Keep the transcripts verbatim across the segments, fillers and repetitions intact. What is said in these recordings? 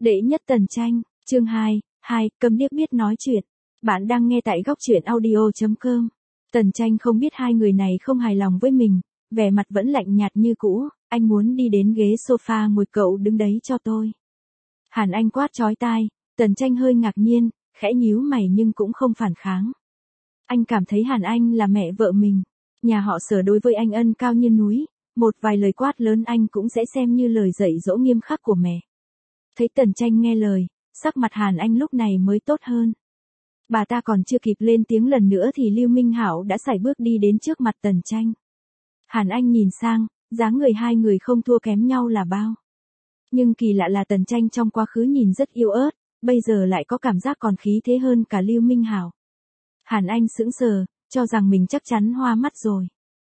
Đệ nhất Tần Tranh, chương hai, hai, câm điếc biết nói chuyện. Bạn đang nghe tại góc truyện audio chấm com. Tần Tranh không biết hai người này không hài lòng với mình, vẻ mặt vẫn lạnh nhạt như cũ, anh muốn đi đến ghế sofa ngồi, cậu đứng đấy cho tôi. Hàn Anh quát chói tai, Tần Tranh hơi ngạc nhiên, khẽ nhíu mày nhưng cũng không phản kháng. Anh cảm thấy Hàn Anh là mẹ vợ mình, nhà họ Sở đối với anh ân cao như núi, một vài lời quát lớn anh cũng sẽ xem như lời dạy dỗ nghiêm khắc của mẹ. Thấy Tần Tranh nghe lời, sắc mặt Hàn Anh lúc này mới tốt hơn. Bà ta còn chưa kịp lên tiếng lần nữa thì Lưu Minh Hạo đã sải bước đi đến trước mặt Tần Tranh. Hàn Anh nhìn sang, dáng người hai người không thua kém nhau là bao. Nhưng kỳ lạ là Tần Tranh trong quá khứ nhìn rất yếu ớt, bây giờ lại có cảm giác còn khí thế hơn cả Lưu Minh Hạo. Hàn Anh sững sờ, cho rằng mình chắc chắn hoa mắt rồi.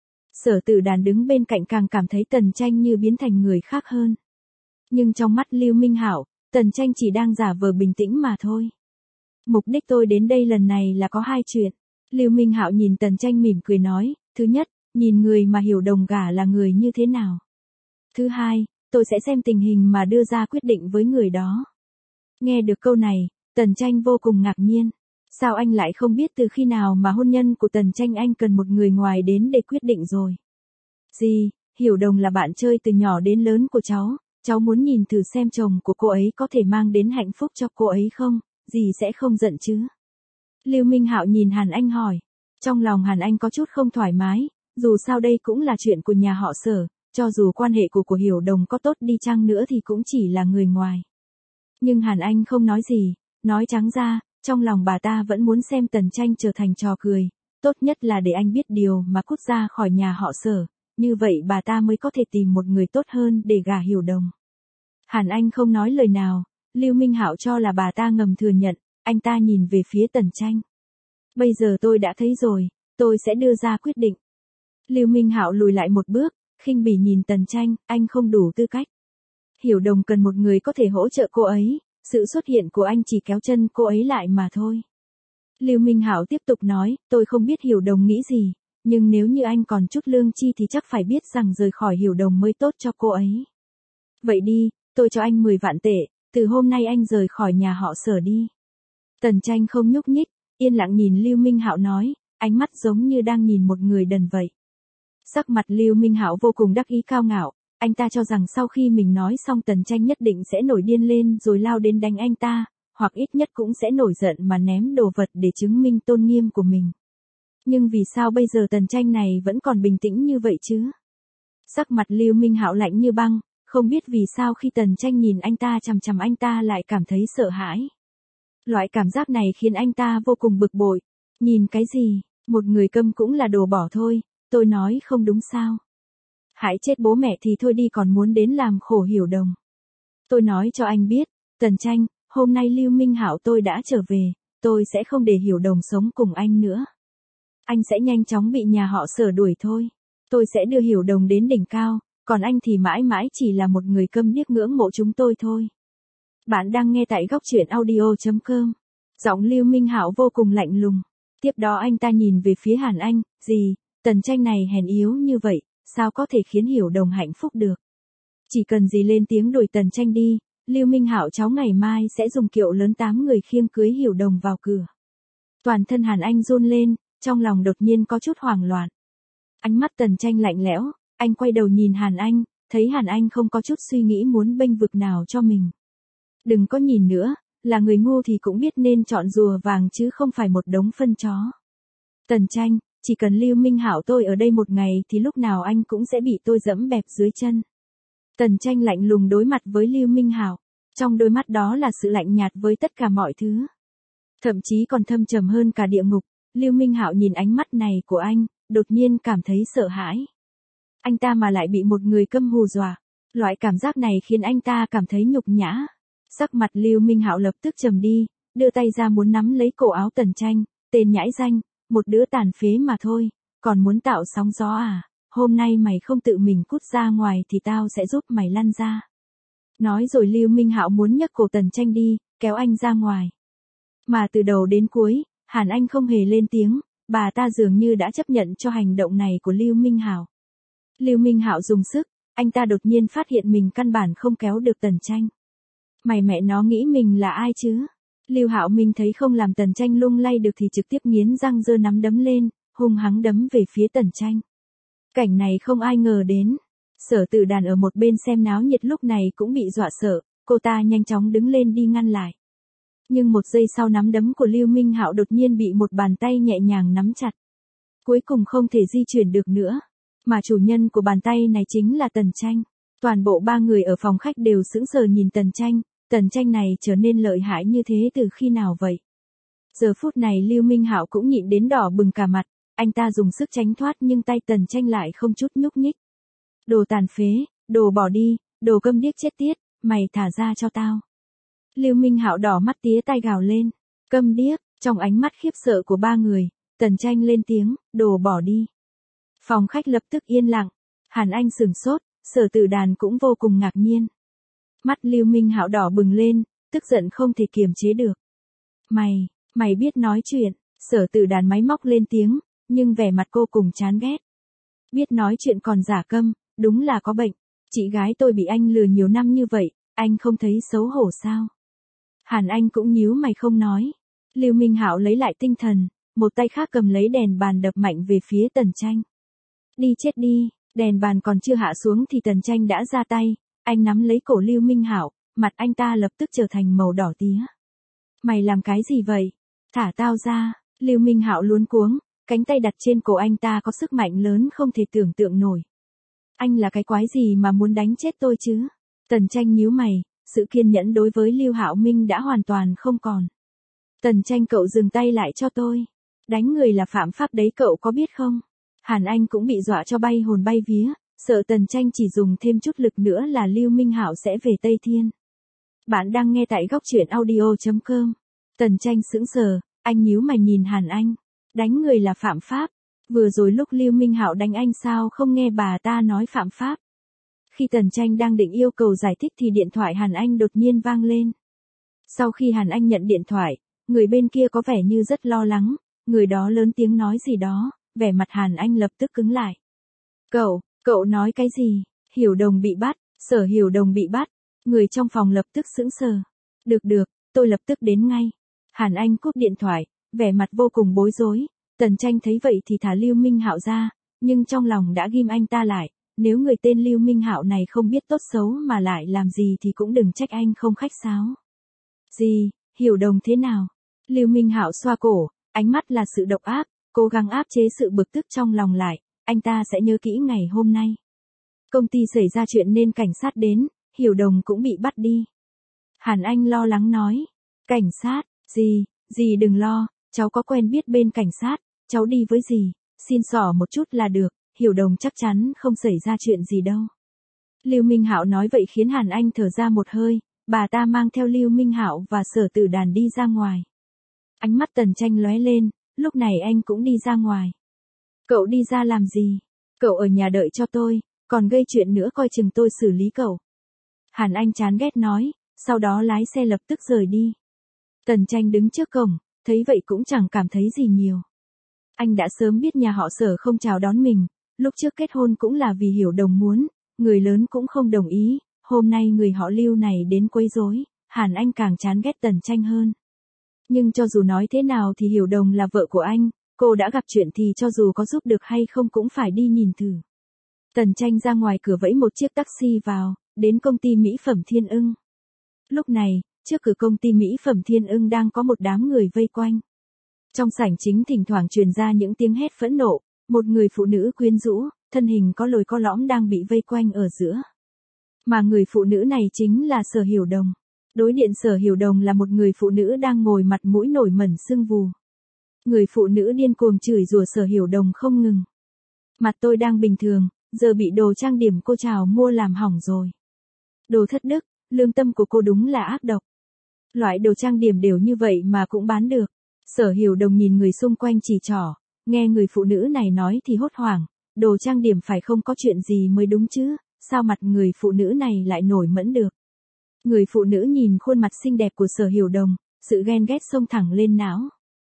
Sở Tử Đàn đứng bên cạnh càng cảm thấy Tần Tranh như biến thành người khác hơn. Nhưng trong mắt Lưu Minh Hạo, Tần Tranh chỉ đang giả vờ bình tĩnh mà thôi. Mục đích tôi đến đây lần này là có hai chuyện. Lưu Minh Hạo nhìn Tần Tranh mỉm cười nói, thứ nhất, nhìn người mà Hiểu Đồng gả là người như thế nào. Thứ hai, tôi sẽ xem tình hình mà đưa ra quyết định với người đó. Nghe được câu này, Tần Tranh vô cùng ngạc nhiên. Sao anh lại không biết từ khi nào mà hôn nhân của Tần Tranh anh cần một người ngoài đến để quyết định rồi? Gì, Hiểu Đồng là bạn chơi từ nhỏ đến lớn của cháu, cháu muốn nhìn thử xem chồng của cô ấy có thể mang đến hạnh phúc cho cô ấy không, dì sẽ không giận chứ? Lưu Minh Hạo nhìn Hàn Anh hỏi. Trong lòng Hàn Anh có chút không thoải mái, dù sao đây cũng là chuyện của nhà họ Sở, cho dù quan hệ của của Hiểu Đồng có tốt đi chăng nữa thì cũng chỉ là người ngoài. Nhưng Hàn Anh không nói gì, nói trắng ra, trong lòng bà ta vẫn muốn xem Tần Tranh trở thành trò cười, tốt nhất là để anh biết điều mà cút ra khỏi nhà họ Sở, như vậy bà ta mới có thể tìm một người tốt hơn để gả Hiểu Đồng. Hàn Anh không nói lời nào, Lưu Minh Hạo cho là bà ta ngầm thừa nhận, anh ta nhìn về phía Tần Tranh. Bây giờ tôi đã thấy rồi, tôi sẽ đưa ra quyết định. Lưu Minh Hạo lùi lại một bước, khinh bỉ nhìn Tần Tranh, anh không đủ tư cách. Hiểu Đồng cần một người có thể hỗ trợ cô ấy, sự xuất hiện của anh chỉ kéo chân cô ấy lại mà thôi. Lưu Minh Hạo tiếp tục nói, tôi không biết Hiểu Đồng nghĩ gì, nhưng nếu như anh còn chút lương chi thì chắc phải biết rằng rời khỏi Hiểu Đồng mới tốt cho cô ấy. Vậy đi, tôi cho anh mười vạn tệ, từ hôm nay anh rời khỏi nhà họ Sở đi. Tần Tranh không nhúc nhích, yên lặng nhìn Lưu Minh Hạo nói, ánh mắt giống như đang nhìn một người đần vậy. Sắc mặt Lưu Minh Hạo vô cùng đắc ý cao ngạo, anh ta cho rằng sau khi mình nói xong Tần Tranh nhất định sẽ nổi điên lên rồi lao đến đánh anh ta, hoặc ít nhất cũng sẽ nổi giận mà ném đồ vật để chứng minh tôn nghiêm của mình. Nhưng vì sao bây giờ Tần Tranh này vẫn còn bình tĩnh như vậy chứ? Sắc mặt Lưu Minh Hạo lạnh như băng, không biết vì sao khi Tần Tranh nhìn anh ta chằm chằm anh ta lại cảm thấy sợ hãi. Loại cảm giác này khiến anh ta vô cùng bực bội. Nhìn cái gì, một người câm cũng là đồ bỏ thôi, tôi nói không đúng sao? Hãy chết bố mẹ thì thôi đi còn muốn đến làm khổ Hiểu Đồng. Tôi nói cho anh biết, Tần Tranh, hôm nay Lưu Minh Hạo tôi đã trở về, tôi sẽ không để Hiểu Đồng sống cùng anh nữa. Anh sẽ nhanh chóng bị nhà họ Sở đuổi thôi. Tôi sẽ đưa Hiểu Đồng đến đỉnh cao, còn anh thì mãi mãi chỉ là một người câm điếc ngưỡng mộ chúng tôi thôi. Bạn đang nghe tại góc truyện audio chấm com. Giọng Lưu Minh Hạo vô cùng lạnh lùng. Tiếp đó anh ta nhìn về phía Hàn Anh, gì, Tần Tranh này hèn yếu như vậy, sao có thể khiến Hiểu Đồng hạnh phúc được? Chỉ cần gì lên tiếng đuổi Tần Tranh đi, Lưu Minh Hạo cháu ngày mai sẽ dùng kiệu lớn tám người khiêng cưới Hiểu Đồng vào cửa. Toàn thân Hàn Anh run lên, trong lòng đột nhiên có chút hoảng loạn. Ánh mắt Tần Tranh lạnh lẽo, anh quay đầu nhìn Hàn Anh, thấy Hàn Anh không có chút suy nghĩ muốn bênh vực nào cho mình. Đừng có nhìn nữa, là người ngu thì cũng biết nên chọn rùa vàng chứ không phải một đống phân chó. Tần Tranh, chỉ cần Lưu Minh Hạo tôi ở đây một ngày thì lúc nào anh cũng sẽ bị tôi dẫm bẹp dưới chân. Tần Tranh lạnh lùng đối mặt với Lưu Minh Hạo, trong đôi mắt đó là sự lạnh nhạt với tất cả mọi thứ. Thậm chí còn thâm trầm hơn cả địa ngục. Lưu Minh Hạo nhìn ánh mắt này của anh, đột nhiên cảm thấy sợ hãi. Anh ta mà lại bị một người câm hù dọa, loại cảm giác này khiến anh ta cảm thấy nhục nhã. Sắc mặt Lưu Minh Hạo lập tức trầm đi, đưa tay ra muốn nắm lấy cổ áo Tần Tranh, tên nhãi danh, một đứa tàn phế mà thôi, còn muốn tạo sóng gió à, hôm nay mày không tự mình cút ra ngoài thì tao sẽ giúp mày lăn ra. Nói rồi Lưu Minh Hạo muốn nhấc cổ Tần Tranh đi, kéo anh ra ngoài. Mà từ đầu đến cuối, Hàn Anh không hề lên tiếng, bà ta dường như đã chấp nhận cho hành động này của Lưu Minh Hạo. Lưu Minh Hạo dùng sức, anh ta đột nhiên phát hiện mình căn bản không kéo được Tần Tranh. Mày mẹ nó nghĩ mình là ai chứ? Lưu Hạo Minh thấy không làm Tần Tranh lung lay được thì trực tiếp nghiến răng giơ nắm đấm lên, hung hăng đấm về phía Tần Tranh. Cảnh này không ai ngờ đến. Sở Tử Đàn ở một bên xem náo nhiệt lúc này cũng bị dọa sợ, cô ta nhanh chóng đứng lên đi ngăn lại. Nhưng một giây sau nắm đấm của Lưu Minh Hạo đột nhiên bị một bàn tay nhẹ nhàng nắm chặt. Cuối cùng không thể di chuyển được nữa. Mà chủ nhân của bàn tay này chính là Tần Tranh. Toàn bộ ba người ở phòng khách đều sững sờ nhìn Tần Tranh. Tần Tranh này trở nên lợi hại như thế từ khi nào vậy? Giờ phút này Lưu Minh Hạo cũng nhịn đến đỏ bừng cả mặt. Anh ta dùng sức tránh thoát nhưng tay Tần Tranh lại không chút nhúc nhích. Đồ tàn phế, đồ bỏ đi, đồ câm điếc chết tiết, mày thả ra cho tao. Lưu Minh Hạo đỏ mắt tía tay gào lên. Câm điếc, trong ánh mắt khiếp sợ của ba người, Tần Tranh lên tiếng, đồ bỏ đi. Phòng khách lập tức yên lặng. Hàn Anh sửng sốt, Sở Tử Đàn cũng vô cùng ngạc nhiên. Mắt Lưu Minh Hạo đỏ bừng lên, tức giận không thể kiềm chế được. Mày, mày biết nói chuyện, Sở Tử Đàn máy móc lên tiếng, nhưng vẻ mặt cô cùng chán ghét. Biết nói chuyện còn giả câm, đúng là có bệnh. Chị gái tôi bị anh lừa nhiều năm như vậy, anh không thấy xấu hổ sao? Hàn Anh cũng nhíu mày không nói. Lưu Minh Hạo lấy lại tinh thần, một tay khác cầm lấy đèn bàn đập mạnh về phía Tần Tranh. Đi chết đi, đèn bàn còn chưa hạ xuống thì Tần Tranh đã ra tay, anh nắm lấy cổ Lưu Minh Hạo, mặt anh ta lập tức trở thành màu đỏ tía. Mày làm cái gì vậy? Thả tao ra, Lưu Minh Hạo luống cuống, cánh tay đặt trên cổ anh ta có sức mạnh lớn không thể tưởng tượng nổi. Anh là cái quái gì mà muốn đánh chết tôi chứ? Tần Tranh nhíu mày, sự kiên nhẫn đối với Lưu Hạo Minh đã hoàn toàn không còn. Tần Tranh cậu dừng tay lại cho tôi. Đánh người là phạm pháp đấy cậu có biết không? Hàn Anh cũng bị dọa cho bay hồn bay vía, sợ Tần Tranh chỉ dùng thêm chút lực nữa là Lưu Minh Hạo sẽ về Tây Thiên. Bạn đang nghe tại góc truyện audio chấm com. Tần Tranh sững sờ, anh nhíu mày nhìn Hàn Anh. Đánh người là phạm pháp. Vừa rồi lúc Lưu Minh Hạo đánh anh sao không nghe bà ta nói phạm pháp. Khi Tần Tranh đang định yêu cầu giải thích thì điện thoại Hàn Anh đột nhiên vang lên. Sau khi Hàn Anh nhận điện thoại, người bên kia có vẻ như rất lo lắng, người đó lớn tiếng nói gì đó, vẻ mặt Hàn Anh lập tức cứng lại. Cậu, cậu nói cái gì? Hiểu Đồng bị bắt, Sở Hiểu Đồng bị bắt, người trong phòng lập tức sững sờ. Được được, tôi lập tức đến ngay. Hàn Anh cúp điện thoại, vẻ mặt vô cùng bối rối. Tần Tranh thấy vậy thì thả Lưu Minh Hạo ra, nhưng trong lòng đã ghim anh ta lại, nếu người tên Lưu Minh Hạo này không biết tốt xấu mà lại làm gì thì cũng đừng trách anh không khách sáo. Gì, Hiểu Đồng thế nào? Lưu Minh Hạo xoa cổ, ánh mắt là sự độc ác, cố gắng áp chế sự bực tức trong lòng lại, anh ta sẽ nhớ kỹ ngày hôm nay. Công ty xảy ra chuyện nên cảnh sát đến, Hiểu Đồng cũng bị bắt đi. Hàn Anh lo lắng nói, cảnh sát, gì, gì đừng lo, cháu có quen biết bên cảnh sát, cháu đi với gì, xin xỏ một chút là được, Hiểu Đồng chắc chắn không xảy ra chuyện gì đâu. Lưu Minh Hạo nói vậy khiến Hàn Anh thở ra một hơi, bà ta mang theo Lưu Minh Hạo và Sở Tử Đàn đi ra ngoài. Ánh mắt Tần Tranh lóe lên, lúc này anh cũng đi ra ngoài. Cậu đi ra làm gì? Cậu ở nhà đợi cho tôi, còn gây chuyện nữa coi chừng tôi xử lý cậu. Hàn Anh chán ghét nói, sau đó lái xe lập tức rời đi. Tần Tranh đứng trước cổng, thấy vậy cũng chẳng cảm thấy gì nhiều. Anh đã sớm biết nhà họ Sở không chào đón mình, lúc trước kết hôn cũng là vì Hiểu Đồng muốn, người lớn cũng không đồng ý, hôm nay người họ Lưu này đến quấy rối, Hàn Anh càng chán ghét Tần Tranh hơn. Nhưng cho dù nói thế nào thì Hiểu Đồng là vợ của anh, cô đã gặp chuyện thì cho dù có giúp được hay không cũng phải đi nhìn thử. Tần Tranh ra ngoài cửa vẫy một chiếc taxi vào, đến công ty mỹ phẩm Thiên Ưng. Lúc này, trước cửa công ty mỹ phẩm Thiên Ưng đang có một đám người vây quanh. Trong sảnh chính thỉnh thoảng truyền ra những tiếng hét phẫn nộ, một người phụ nữ quyến rũ, thân hình có lồi có lõm đang bị vây quanh ở giữa. Mà người phụ nữ này chính là Sở Hiểu Đồng. Đối diện Sở Hiểu Đồng là một người phụ nữ đang ngồi mặt mũi nổi mẩn sưng vù. Người phụ nữ điên cuồng chửi rủa Sở Hiểu Đồng không ngừng. Mặt tôi đang bình thường, giờ bị đồ trang điểm cô chào mua làm hỏng rồi. Đồ thất đức, lương tâm của cô đúng là ác độc. Loại đồ trang điểm đều như vậy mà cũng bán được. Sở Hiểu Đồng nhìn người xung quanh chỉ trỏ, nghe người phụ nữ này nói thì hốt hoảng, đồ trang điểm phải không có chuyện gì mới đúng chứ, sao mặt người phụ nữ này lại nổi mẫn được. Người phụ nữ nhìn khuôn mặt xinh đẹp của Sở Hiểu Đồng, sự ghen ghét xông thẳng lên não.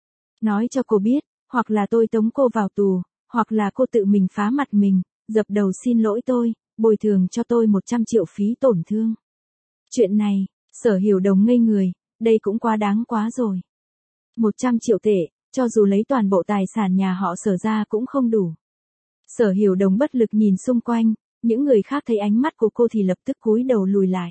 Nói cho cô biết, hoặc là tôi tống cô vào tù, hoặc là cô tự mình phá mặt mình, dập đầu xin lỗi tôi, bồi thường cho tôi một trăm triệu phí tổn thương. Chuyện này, Sở Hiểu Đồng ngây người, đây cũng quá đáng quá rồi. một trăm triệu tệ, cho dù lấy toàn bộ tài sản nhà họ Sở ra cũng không đủ. Sở Hiểu Đồng bất lực nhìn xung quanh, những người khác thấy ánh mắt của cô thì lập tức cúi đầu lùi lại.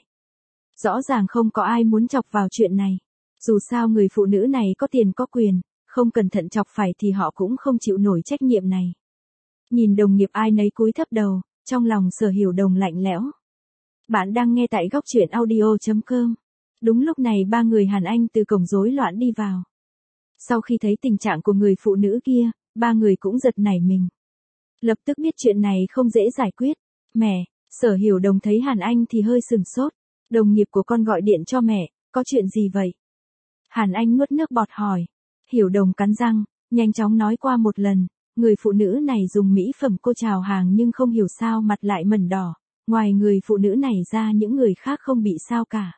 Rõ ràng không có ai muốn chọc vào chuyện này. Dù sao người phụ nữ này có tiền có quyền, không cẩn thận chọc phải thì họ cũng không chịu nổi trách nhiệm này. Nhìn đồng nghiệp ai nấy cúi thấp đầu, trong lòng Sở Hiểu Đồng lạnh lẽo. Bạn đang nghe tại góc truyện audio chấm com. Đúng lúc này ba người Hàn Anh từ cổng rối loạn đi vào. Sau khi thấy tình trạng của người phụ nữ kia, ba người cũng giật nảy mình. Lập tức biết chuyện này không dễ giải quyết. Mẹ, Sở Hiểu Đồng thấy Hàn Anh thì hơi sừng sốt. Đồng nghiệp của con gọi điện cho mẹ, có chuyện gì vậy? Hàn Anh nuốt nước bọt hỏi. Hiểu Đồng cắn răng, nhanh chóng nói qua một lần. Người phụ nữ này dùng mỹ phẩm cô chào hàng nhưng không hiểu sao mặt lại mẩn đỏ. Ngoài người phụ nữ này ra những người khác không bị sao cả.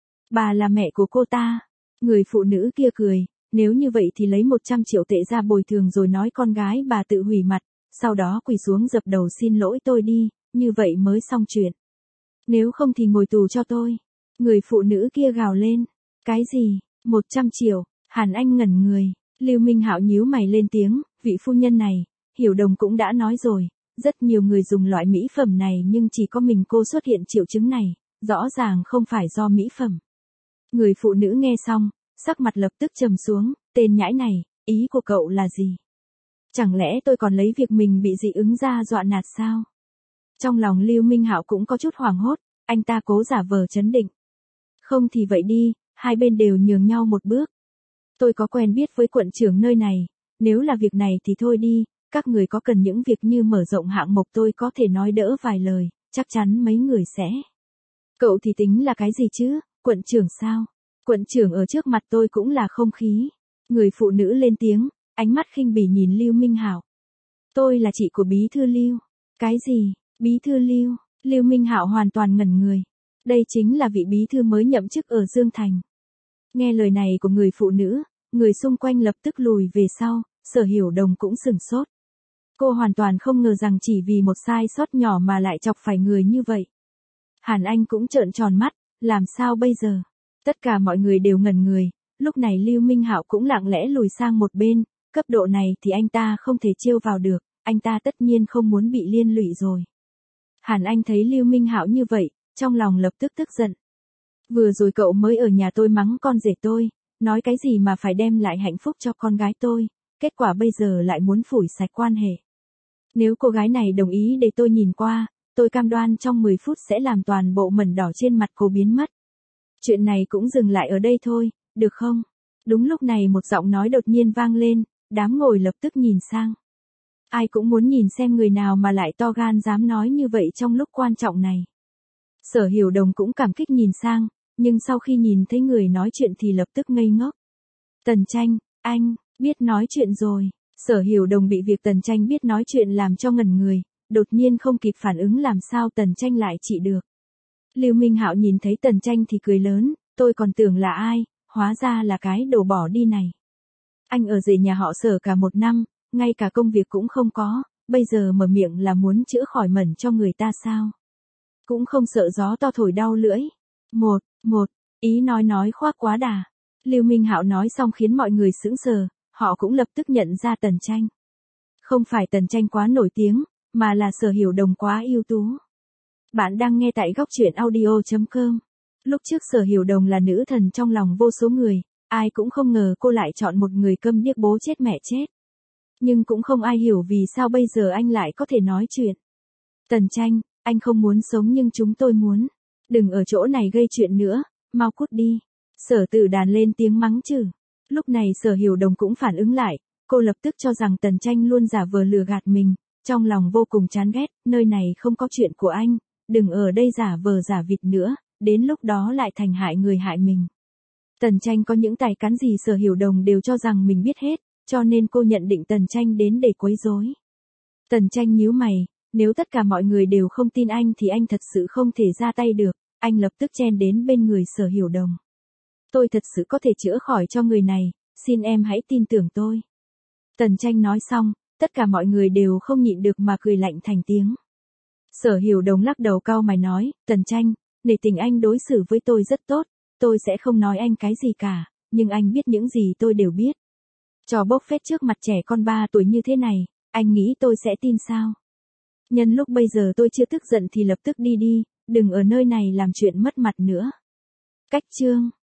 Bà là mẹ của cô ta. Người phụ nữ kia cười, nếu như vậy thì lấy một trăm triệu tệ ra bồi thường rồi nói con gái bà tự hủy mặt, sau đó quỳ xuống dập đầu xin lỗi tôi đi, như vậy mới xong chuyện. Nếu không thì ngồi tù cho tôi. Người phụ nữ kia gào lên. Cái gì? một trăm triệu? Hàn Anh ngẩn người. Lưu Minh Hạo nhíu mày lên tiếng, vị phu nhân này, Hiểu Đồng cũng đã nói rồi, rất nhiều người dùng loại mỹ phẩm này nhưng chỉ có mình cô xuất hiện triệu chứng này, rõ ràng không phải do mỹ phẩm. Người phụ nữ nghe xong, sắc mặt lập tức trầm xuống, tên nhãi này, ý của cậu là gì? Chẳng lẽ tôi còn lấy việc mình bị dị ứng ra dọa nạt sao? Trong lòng Lưu Minh Hạo cũng có chút hoảng hốt, anh ta cố giả vờ trấn định. Không thì vậy đi, hai bên đều nhường nhau một bước. Tôi có quen biết với quận trưởng nơi này, nếu là việc này thì thôi đi, các người có cần những việc như mở rộng hạng mục tôi có thể nói đỡ vài lời, chắc chắn mấy người sẽ. Cậu thì tính là cái gì chứ, quận trưởng sao? Quận trưởng ở trước mặt tôi cũng là không khí. Người phụ nữ lên tiếng, ánh mắt khinh bỉ nhìn Lưu Minh Hạo. Tôi là chị của bí thư Lưu. Cái gì? Bí thư Lưu? Lưu Minh Hạo hoàn toàn ngẩn người. Đây chính là vị bí thư mới nhậm chức ở Dương Thành. Nghe lời này của người phụ nữ, người xung quanh lập tức lùi về sau, Sở Hiểu Đồng cũng sửng sốt. Cô hoàn toàn không ngờ rằng chỉ vì một sai sót nhỏ mà lại chọc phải người như vậy. Hàn Anh cũng trợn tròn mắt, làm sao bây giờ? Tất cả mọi người đều ngẩn người, lúc này Lưu Minh Hạo cũng lặng lẽ lùi sang một bên, cấp độ này thì anh ta không thể trêu vào được, anh ta tất nhiên không muốn bị liên lụy rồi. Hàn Anh thấy Lưu Minh Hạo như vậy, trong lòng lập tức tức giận. Vừa rồi cậu mới ở nhà tôi mắng con rể tôi, nói cái gì mà phải đem lại hạnh phúc cho con gái tôi, kết quả bây giờ lại muốn phủi sạch quan hệ. Nếu cô gái này đồng ý để tôi nhìn qua, tôi cam đoan trong mười phút sẽ làm toàn bộ mẩn đỏ trên mặt cô biến mất. Chuyện này cũng dừng lại ở đây thôi, được không? Đúng lúc này một giọng nói đột nhiên vang lên, đám ngồi lập tức nhìn sang. Ai cũng muốn nhìn xem người nào mà lại to gan dám nói như vậy trong lúc quan trọng này. Sở Hiểu Đồng cũng cảm kích nhìn sang, nhưng sau khi nhìn thấy người nói chuyện thì lập tức ngây ngốc. Tần Tranh, anh, biết nói chuyện rồi. Sở Hiểu Đồng bị việc Tần Tranh biết nói chuyện làm cho ngẩn người, đột nhiên không kịp phản ứng làm sao Tần Tranh lại trị được. Lưu Minh Hạo nhìn thấy Tần Tranh thì cười lớn, tôi còn tưởng là ai, hóa ra là cái đồ bỏ đi này. Anh ở rể nhà họ Sở cả một năm, ngay cả công việc cũng không có, bây giờ mở miệng là muốn chữa khỏi mẩn cho người ta sao? Cũng không sợ gió to thổi đau lưỡi. Một, một, ý nói nói khoác quá đà. Lưu Minh Hạo nói xong khiến mọi người sững sờ, họ cũng lập tức nhận ra Tần Tranh. Không phải Tần Tranh quá nổi tiếng, mà là Sở Hiểu Đồng quá ưu tú. Bạn đang nghe tại góc truyện audio chấm com. Lúc trước Sở Hiểu Đồng là nữ thần trong lòng vô số người, ai cũng không ngờ cô lại chọn một người câm điếc bố chết mẹ chết. Nhưng cũng không ai hiểu vì sao bây giờ anh lại có thể nói chuyện. Tần Tranh, anh không muốn sống nhưng chúng tôi muốn. Đừng ở chỗ này gây chuyện nữa, mau cút đi. Sở Tử Đàn lên tiếng mắng chửi. Lúc này Sở Hiểu Đồng cũng phản ứng lại, cô lập tức cho rằng Tần Tranh luôn giả vờ lừa gạt mình, trong lòng vô cùng chán ghét, nơi này không có chuyện của anh, đừng ở đây giả vờ giả vịt nữa, đến lúc đó lại thành hại người hại mình. Tần Tranh có những tài cán gì Sở Hiểu Đồng đều cho rằng mình biết hết, cho nên cô nhận định Tần Tranh đến để quấy rối. Tần Tranh nhíu mày, nếu tất cả mọi người đều không tin anh thì anh thật sự không thể ra tay được, anh lập tức chen đến bên người Sở Hiểu Đồng. Tôi thật sự có thể chữa khỏi cho người này, xin em hãy tin tưởng tôi. Tần Tranh nói xong, tất cả mọi người đều không nhịn được mà cười lạnh thành tiếng. Sở Hiểu Đồng lắc đầu cau mày nói, Tần Tranh, nể tình anh đối xử với tôi rất tốt, tôi sẽ không nói anh cái gì cả, nhưng anh biết những gì tôi đều biết. Trò bốc phét trước mặt trẻ con ba tuổi như thế này, anh nghĩ tôi sẽ tin sao? Nhân lúc bây giờ tôi chưa tức giận thì lập tức đi đi, đừng ở nơi này làm chuyện mất mặt nữa. Cách chương